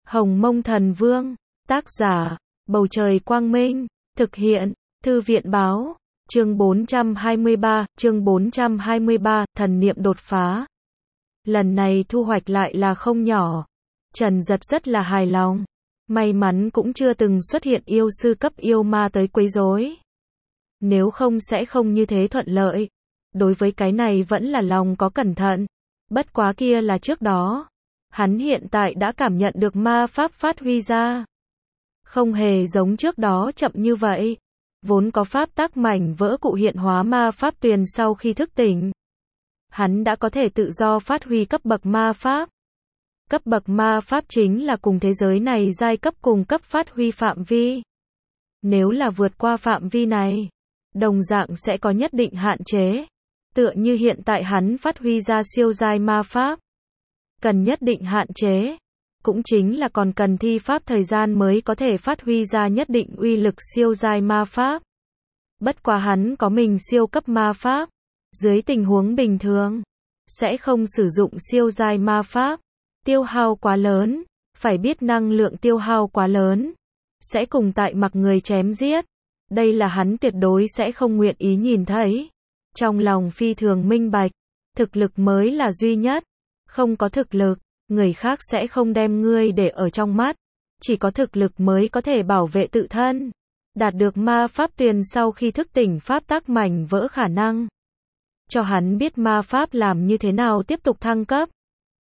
Hồng Mông Thần Vương, tác giả, Bầu Trời Quang Minh, thực hiện, Thư viện Báo, chương 423, thần niệm đột phá. Lần này thu hoạch lại là không nhỏ. Trần Giật rất là hài lòng. May mắn cũng chưa từng xuất hiện yêu sư cấp yêu ma tới quấy rối. Nếu không sẽ không như thế thuận lợi. Đối với cái này vẫn là lòng có cẩn thận. Bất quá kia là trước đó. Hắn hiện tại đã cảm nhận được ma pháp phát huy ra. Không hề giống trước đó chậm như vậy. Vốn có pháp tác mảnh vỡ cụ hiện hóa ma pháp tuyền sau khi thức tỉnh. Hắn đã có thể tự do phát huy cấp bậc ma pháp. Cấp bậc ma pháp chính là cùng thế giới này giai cấp cùng cấp phát huy phạm vi. Nếu là vượt qua phạm vi này, đồng dạng sẽ có nhất định hạn chế. Tựa như hiện tại hắn phát huy ra siêu giai ma pháp. Cần nhất định hạn chế. Cũng chính là còn cần thi pháp thời gian mới có thể phát huy ra nhất định uy lực siêu giai ma pháp. Bất quá hắn có mình siêu cấp ma pháp. Dưới tình huống bình thường, sẽ không sử dụng siêu giai ma pháp. Tiêu hao quá lớn, phải biết năng lượng tiêu hao quá lớn, sẽ cùng tại mặc người chém giết. Đây là hắn tuyệt đối sẽ không nguyện ý nhìn thấy. Trong lòng phi thường minh bạch, thực lực mới là duy nhất. Không có thực lực, người khác sẽ không đem ngươi để ở trong mắt. Chỉ có thực lực mới có thể bảo vệ tự thân. Đạt được ma pháp tuyền sau khi thức tỉnh pháp tác mảnh vỡ khả năng. Cho hắn biết ma pháp làm như thế nào tiếp tục thăng cấp.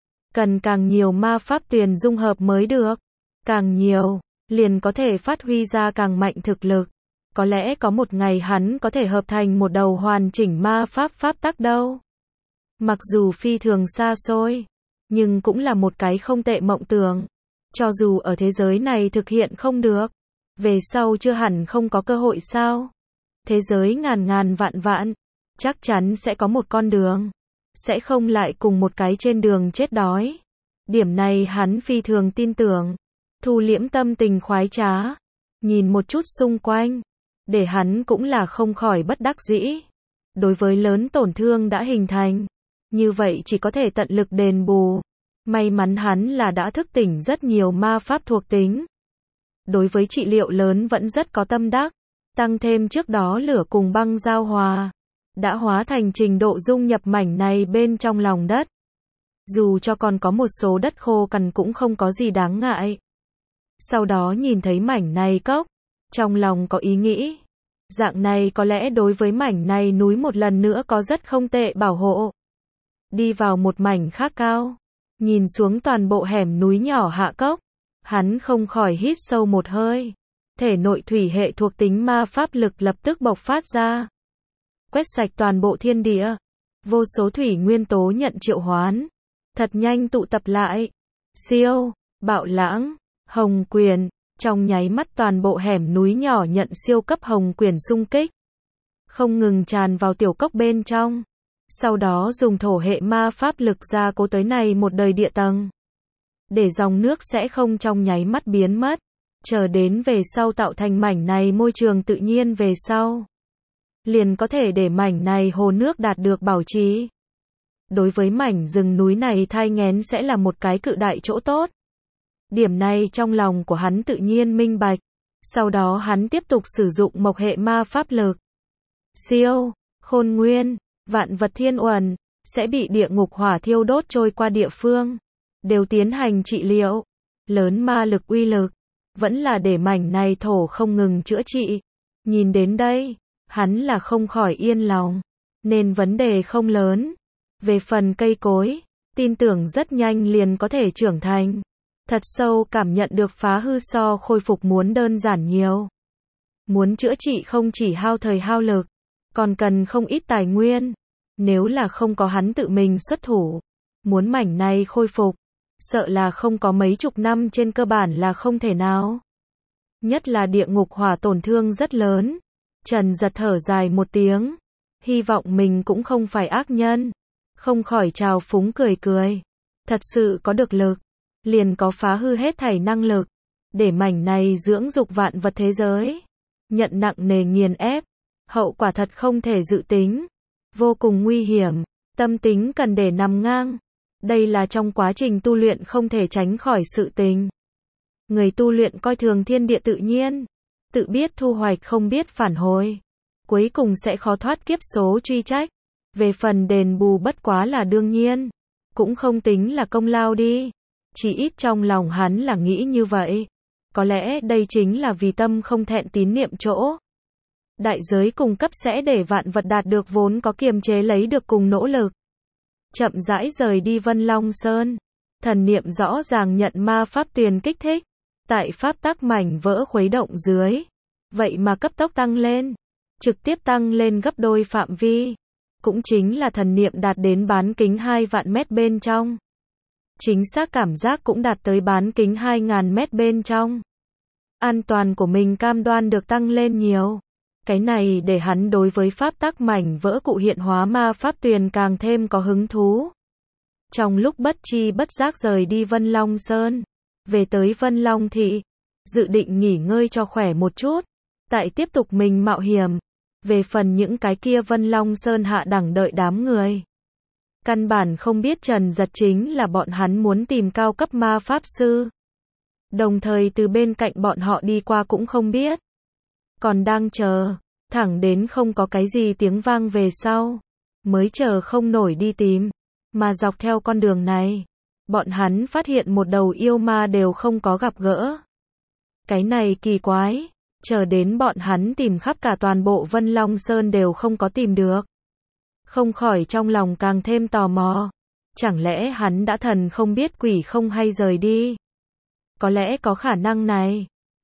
Cần càng nhiều ma pháp tuyền dung hợp mới được. Càng nhiều, liền có thể phát huy ra càng mạnh thực lực. Có lẽ có một ngày hắn có thể hợp thành một đầu hoàn chỉnh ma pháp pháp tắc đâu. Mặc dù phi thường xa xôi, nhưng cũng là một cái không tệ mộng tưởng. Cho dù ở thế giới này thực hiện không được, về sau chưa hẳn không có cơ hội sao. Thế giới ngàn vạn, chắc chắn sẽ có một con đường. Sẽ không lại cùng một cái trên đường chết đói. Điểm này hắn phi thường tin tưởng. Thu liễm tâm tình khoái trá. Nhìn một chút xung quanh. Để hắn cũng là không khỏi bất đắc dĩ. Đối với lớn tổn thương đã hình thành. Như vậy chỉ có thể tận lực đền bù. May mắn hắn là đã thức tỉnh rất nhiều ma pháp thuộc tính. Đối với trị liệu lớn vẫn rất có tâm đắc. Tăng thêm trước đó lửa cùng băng giao hòa. Đã hóa thành trình độ dung nhập mảnh này bên trong lòng đất. Dù cho còn có một số đất khô cằn cũng không có gì đáng ngại. Sau đó nhìn thấy mảnh này cốc. Trong lòng có ý nghĩ. Dạng này có lẽ đối với mảnh này núi một lần nữa có rất không tệ bảo hộ. Đi vào một mảnh khác cao. Nhìn xuống toàn bộ hẻm núi nhỏ hạ cốc. Hắn không khỏi hít sâu một hơi. Thể nội thủy hệ thuộc tính ma pháp lực lập tức bộc phát ra. Quét sạch toàn bộ thiên địa. Vô số thủy nguyên tố nhận triệu hoán. Thật nhanh tụ tập lại. Siêu, bạo lãng, hồng quyền. Trong nháy mắt toàn bộ hẻm núi nhỏ nhận siêu cấp hồng quyền xung kích. Không ngừng tràn vào tiểu cốc bên trong. Sau đó dùng thổ hệ ma pháp lực ra cố tới này một đời địa tầng. Để dòng nước sẽ không trong nháy mắt biến mất. Chờ đến về sau tạo thành mảnh này môi trường tự nhiên về sau. Liền có thể để mảnh này hồ nước đạt được bảo trì. Đối với mảnh rừng núi này thai nghén sẽ là một cái cự đại chỗ tốt. Điểm này trong lòng của hắn tự nhiên minh bạch. Sau đó hắn tiếp tục sử dụng mộc hệ ma pháp lực. Siêu, khôn nguyên, vạn vật thiên uẩn, sẽ bị địa ngục hỏa thiêu đốt trôi qua địa phương. Đều tiến hành trị liệu. Lớn ma lực uy lực. Vẫn là để mảnh này thổ không ngừng chữa trị. Nhìn đến đây. Hắn là không khỏi yên lòng. Nên vấn đề không lớn. Về phần cây cối, tin tưởng rất nhanh liền có thể trưởng thành. Thật sâu cảm nhận được phá hư so khôi phục muốn đơn giản nhiều. Muốn chữa trị không chỉ hao thời hao lực, còn cần không ít tài nguyên. Nếu là không có hắn tự mình xuất thủ, muốn mảnh này khôi phục, sợ là không có mấy chục năm trên cơ bản là không thể nào. Nhất là địa ngục hỏa tổn thương rất lớn. Trần Giật thở dài một tiếng. Hy vọng mình cũng không phải ác nhân. Không khỏi trào phúng cười. Thật sự có được lực. Liền có phá hư hết thảy năng lực. Để mảnh này dưỡng dục vạn vật thế giới. Nhận nặng nề nghiền ép. Hậu quả thật không thể dự tính. Vô cùng nguy hiểm. Tâm tính cần để nằm ngang. Đây là trong quá trình tu luyện không thể tránh khỏi sự tình. Người tu luyện coi thường thiên địa tự nhiên, tự biết thu hoạch không biết phản hồi, cuối cùng sẽ khó thoát kiếp số truy trách. Về phần đền bù bất quá là đương nhiên, cũng không tính là công lao đi. Chỉ ít trong lòng hắn là nghĩ như vậy. Có lẽ đây chính là vì tâm không thẹn tín niệm chỗ. Đại giới cung cấp sẽ để vạn vật đạt được vốn có kiềm chế lấy được cùng nỗ lực. Chậm rãi rời đi Vân Long Sơn. Thần niệm rõ ràng nhận ma pháp tuyền kích thích. Tại pháp tắc mảnh vỡ khuấy động dưới. Vậy mà cấp tốc tăng lên. Trực tiếp tăng lên gấp đôi phạm vi. Cũng chính là thần niệm đạt đến bán kính 2 vạn mét bên trong. Chính xác cảm giác cũng đạt tới bán kính 2.000 mét bên trong. An toàn của mình cam đoan được tăng lên nhiều. Cái này để hắn đối với pháp tắc mảnh vỡ cụ hiện hóa ma pháp tuyền càng thêm có hứng thú. Trong lúc bất chi bất giác rời đi Vân Long Sơn, về tới Vân Long Thị, dự định nghỉ ngơi cho khỏe một chút, tại tiếp tục mình mạo hiểm. Về phần những cái kia Vân Long Sơn hạ đẳng đợi đám người. Căn bản không biết Trần Giật chính là bọn hắn muốn tìm cao cấp ma pháp sư. Đồng thời từ bên cạnh bọn họ đi qua cũng không biết. Còn đang chờ, thẳng đến không có cái gì tiếng vang về sau. Mới chờ không nổi đi tìm. Mà dọc theo con đường này, bọn hắn phát hiện một đầu yêu ma đều không có gặp gỡ. Cái này kỳ quái. Chờ đến bọn hắn tìm khắp cả toàn bộ Vân Long Sơn đều không có tìm được. Không khỏi trong lòng càng thêm tò mò. Chẳng lẽ hắn đã thần không biết quỷ không hay rời đi? Có lẽ có khả năng này.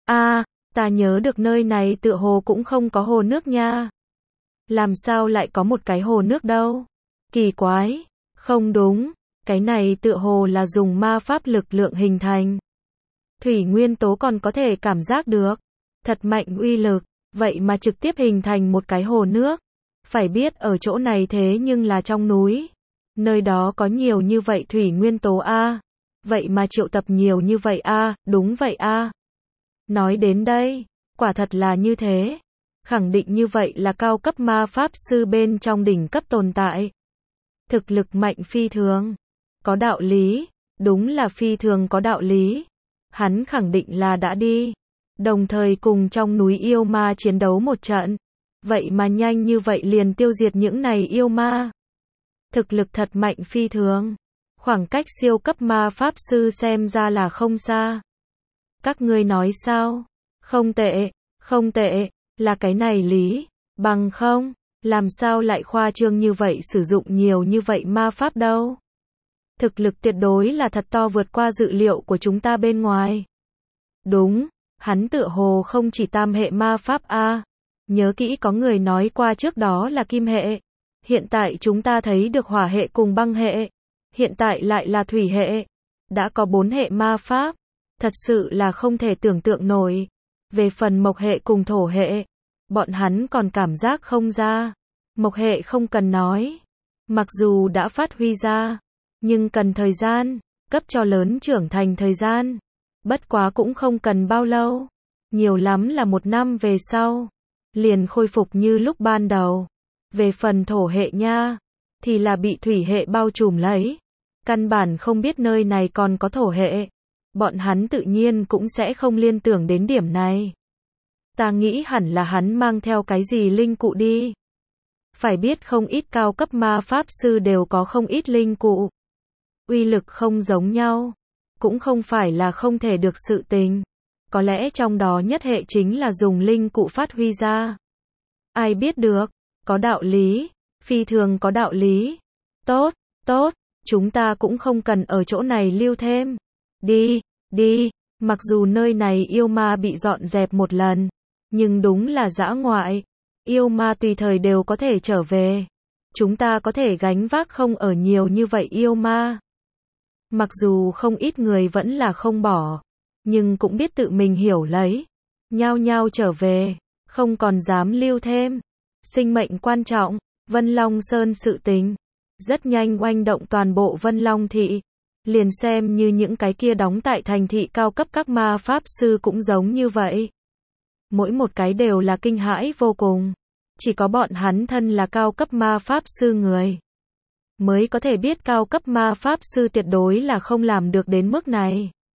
Ta nhớ được nơi này tựa hồ cũng không có hồ nước nha. Làm sao lại có một cái hồ nước đâu? Kỳ quái. Không đúng. Cái này tựa hồ là dùng ma pháp lực lượng hình thành. Thủy nguyên tố còn có thể cảm giác được. Thật mạnh uy lực, vậy mà trực tiếp hình thành một cái hồ nước. Phải biết ở chỗ này thế nhưng là trong núi. Nơi đó có nhiều như vậy thủy nguyên tố a. Vậy mà triệu tập nhiều như vậy a, đúng vậy a. Nói đến đây, quả thật là như thế. Khẳng định như vậy là cao cấp ma pháp sư bên trong đỉnh cấp tồn tại. Thực lực mạnh phi thường. Có đạo lý, đúng là phi thường có đạo lý. Hắn khẳng định là đã đi. Đồng thời cùng trong núi yêu ma chiến đấu một trận. Vậy mà nhanh như vậy liền tiêu diệt những này yêu ma. Thực lực thật mạnh phi thường. Khoảng cách siêu cấp ma pháp sư xem ra là không xa. Các ngươi nói sao? Không tệ, không tệ, là cái này lý. Bằng không, làm sao lại khoa trương như vậy sử dụng nhiều như vậy ma pháp đâu? Thực lực tuyệt đối là thật to vượt qua dự liệu của chúng ta bên ngoài. Đúng. Hắn tựa hồ không chỉ tam hệ ma pháp a. Nhớ kỹ có người nói qua trước đó là kim hệ. Hiện tại chúng ta thấy được hỏa hệ cùng băng hệ. Hiện tại lại là thủy hệ. Đã có 4 hệ ma pháp. Thật sự là không thể tưởng tượng nổi. Về phần mộc hệ cùng thổ hệ, bọn hắn còn cảm giác không ra. Mộc hệ không cần nói. Mặc dù đã phát huy ra, nhưng cần thời gian, cấp cho lớn trưởng thành thời gian. Bất quá cũng không cần bao lâu. Nhiều lắm là 1 năm về sau. Liền khôi phục như lúc ban đầu. Về phần thổ hệ nha. Thì là bị thủy hệ bao trùm lấy. Căn bản không biết nơi này còn có thổ hệ. Bọn hắn tự nhiên cũng sẽ không liên tưởng đến điểm này. Ta nghĩ hẳn là hắn mang theo cái gì linh cụ đi. Phải biết không ít cao cấp ma pháp sư đều có không ít linh cụ. Uy lực không giống nhau. Cũng không phải là không thể được sự tình. Có lẽ trong đó nhất hệ chính là dùng linh cụ phát huy ra. Ai biết được, có đạo lý, phi thường có đạo lý. Tốt, tốt, chúng ta cũng không cần ở chỗ này lưu thêm. Đi, mặc dù nơi này yêu ma bị dọn dẹp một lần, nhưng đúng là dã ngoại. Yêu ma tùy thời đều có thể trở về. Chúng ta có thể gánh vác không ở nhiều như vậy yêu ma. Mặc dù không ít người vẫn là không bỏ, nhưng cũng biết tự mình hiểu lấy. Nhao nhao trở về, không còn dám lưu thêm. Sinh mệnh quan trọng, Vân Long Sơn sự tình. Rất nhanh oanh động toàn bộ Vân Long Thị. Liền xem như những cái kia đóng tại thành thị cao cấp các ma pháp sư cũng giống như vậy. Mỗi một cái đều là kinh hãi vô cùng. Chỉ có bọn hắn thân là cao cấp ma pháp sư người mới có thể biết cao cấp ma pháp sư tuyệt đối là không làm được đến mức này.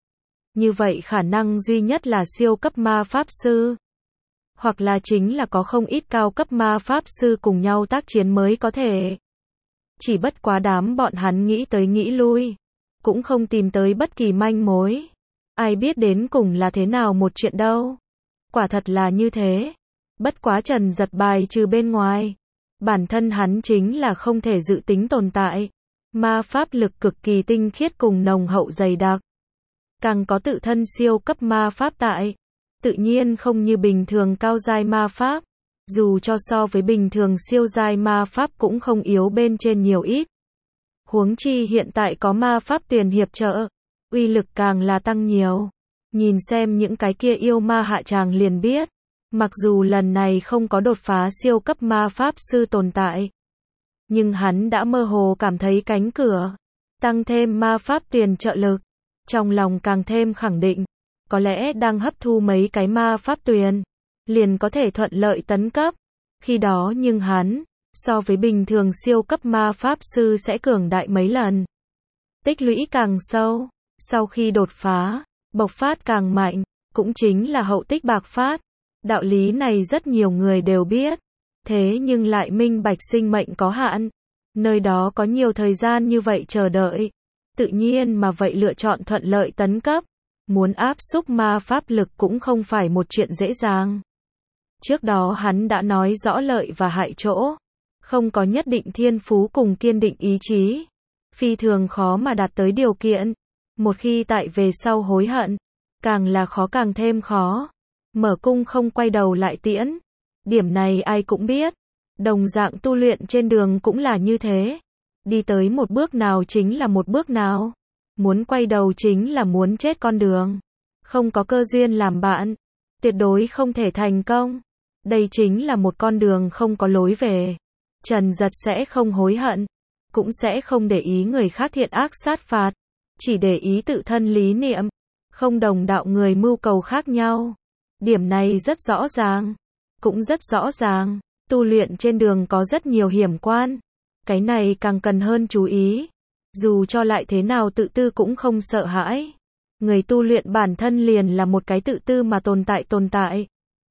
Như vậy khả năng duy nhất là siêu cấp ma pháp sư. Hoặc là chính là có không ít cao cấp ma pháp sư cùng nhau tác chiến mới có thể. Chỉ bất quá đám bọn hắn nghĩ tới nghĩ lui, cũng không tìm tới bất kỳ manh mối. Ai biết đến cùng là thế nào một chuyện đâu. Quả thật là như thế. Bất quá Trần Giật bài trừ bên ngoài. Bản thân hắn chính là không thể dự tính tồn tại. Ma pháp lực cực kỳ tinh khiết cùng nồng hậu dày đặc. Càng có tự thân siêu cấp ma pháp tại. Tự nhiên không như bình thường cao giai ma pháp. Dù cho so với bình thường siêu giai ma pháp cũng không yếu bên trên nhiều ít. Huống chi hiện tại có ma pháp tiền hiệp trợ. Uy lực càng là tăng nhiều. Nhìn xem những cái kia yêu ma hạ tràng liền biết. Mặc dù lần này không có đột phá siêu cấp ma pháp sư tồn tại. Nhưng hắn đã mơ hồ cảm thấy cánh cửa. Tăng thêm ma pháp tiền trợ lực. Trong lòng càng thêm khẳng định. Có lẽ đang hấp thu mấy cái ma pháp tuyền. Liền có thể thuận lợi tấn cấp. Khi đó nhưng hắn, so với bình thường siêu cấp ma pháp sư sẽ cường đại mấy lần. Tích lũy càng sâu. Sau khi đột phá, bộc phát càng mạnh. Cũng chính là hậu tích bạc phát. Đạo lý này rất nhiều người đều biết. Thế nhưng lại minh bạch sinh mệnh có hạn. Nơi đó có nhiều thời gian như vậy chờ đợi. Tự nhiên mà vậy lựa chọn thuận lợi tấn cấp. Muốn áp xúc ma pháp lực cũng không phải một chuyện dễ dàng. Trước đó hắn đã nói rõ lợi và hại chỗ. Không có nhất định thiên phú cùng kiên định ý chí. Phi thường khó mà đạt tới điều kiện. Một khi tại về sau hối hận. Càng là khó càng thêm khó. Mở cung không quay đầu lại tiễn. Điểm này ai cũng biết. Đồng dạng tu luyện trên đường cũng là như thế. Đi tới một bước nào chính là một bước nào. Muốn quay đầu chính là muốn chết con đường. Không có cơ duyên làm bạn. Tuyệt đối không thể thành công. Đây chính là một con đường không có lối về. Trần Giật sẽ không hối hận. Cũng sẽ không để ý người khác thiện ác sát phạt. Chỉ để ý tự thân lý niệm. Không đồng đạo người mưu cầu khác nhau. Điểm này rất rõ ràng. Cũng rất rõ ràng. Tu luyện trên đường có rất nhiều hiểm quan. Cái này càng cần hơn chú ý. Dù cho lại thế nào tự tư cũng không sợ hãi. Người tu luyện bản thân liền là một cái tự tư mà tồn tại.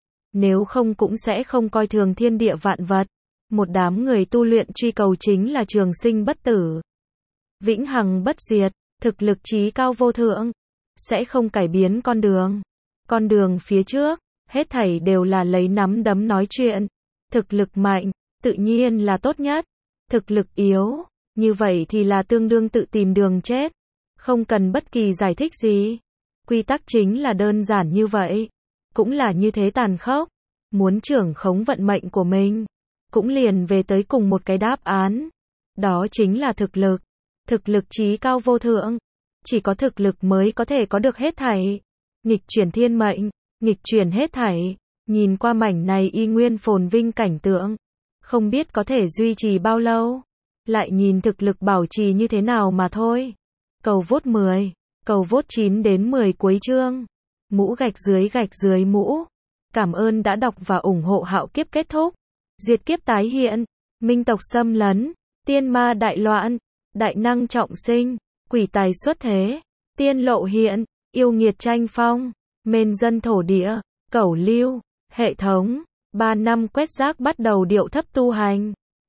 Nếu không cũng sẽ không coi thường thiên địa vạn vật. Một đám người tu luyện truy cầu chính là trường sinh bất tử. Vĩnh hằng bất diệt, thực lực trí cao vô thượng. Sẽ không cải biến con đường. Con đường phía trước, hết thảy đều là lấy nắm đấm nói chuyện. Thực lực mạnh, tự nhiên là tốt nhất. Thực lực yếu, như vậy thì là tương đương tự tìm đường chết. Không cần bất kỳ giải thích gì. Quy tắc chính là đơn giản như vậy. Cũng là như thế tàn khốc. Muốn trưởng khống vận mệnh của mình. Cũng liền về tới cùng một cái đáp án. Đó chính là thực lực. Thực lực trí cao vô thượng. Chỉ có thực lực mới có thể có được hết thảy. Nghịch chuyển thiên mệnh, nghịch chuyển hết thảy. Nhìn qua mảnh này y nguyên phồn vinh cảnh tượng. Không biết có thể duy trì bao lâu. Lại nhìn thực lực bảo trì như thế nào mà thôi. Cầu vote 10, cầu vote 9 đến 10 cuối chương. Mũ gạch dưới mũ. Cảm ơn đã đọc và ủng hộ Hạo Kiếp kết thúc. Diệt kiếp tái hiện. Minh tộc xâm lấn. Tiên ma đại loạn. Đại năng trọng sinh. Quỷ tài xuất thế. Tiên lộ hiện. Yêu nghiệt tranh phong. Mên dân thổ địa. Cẩu lưu. Hệ thống. 3 năm quét rác bắt đầu điệu thấp tu hành.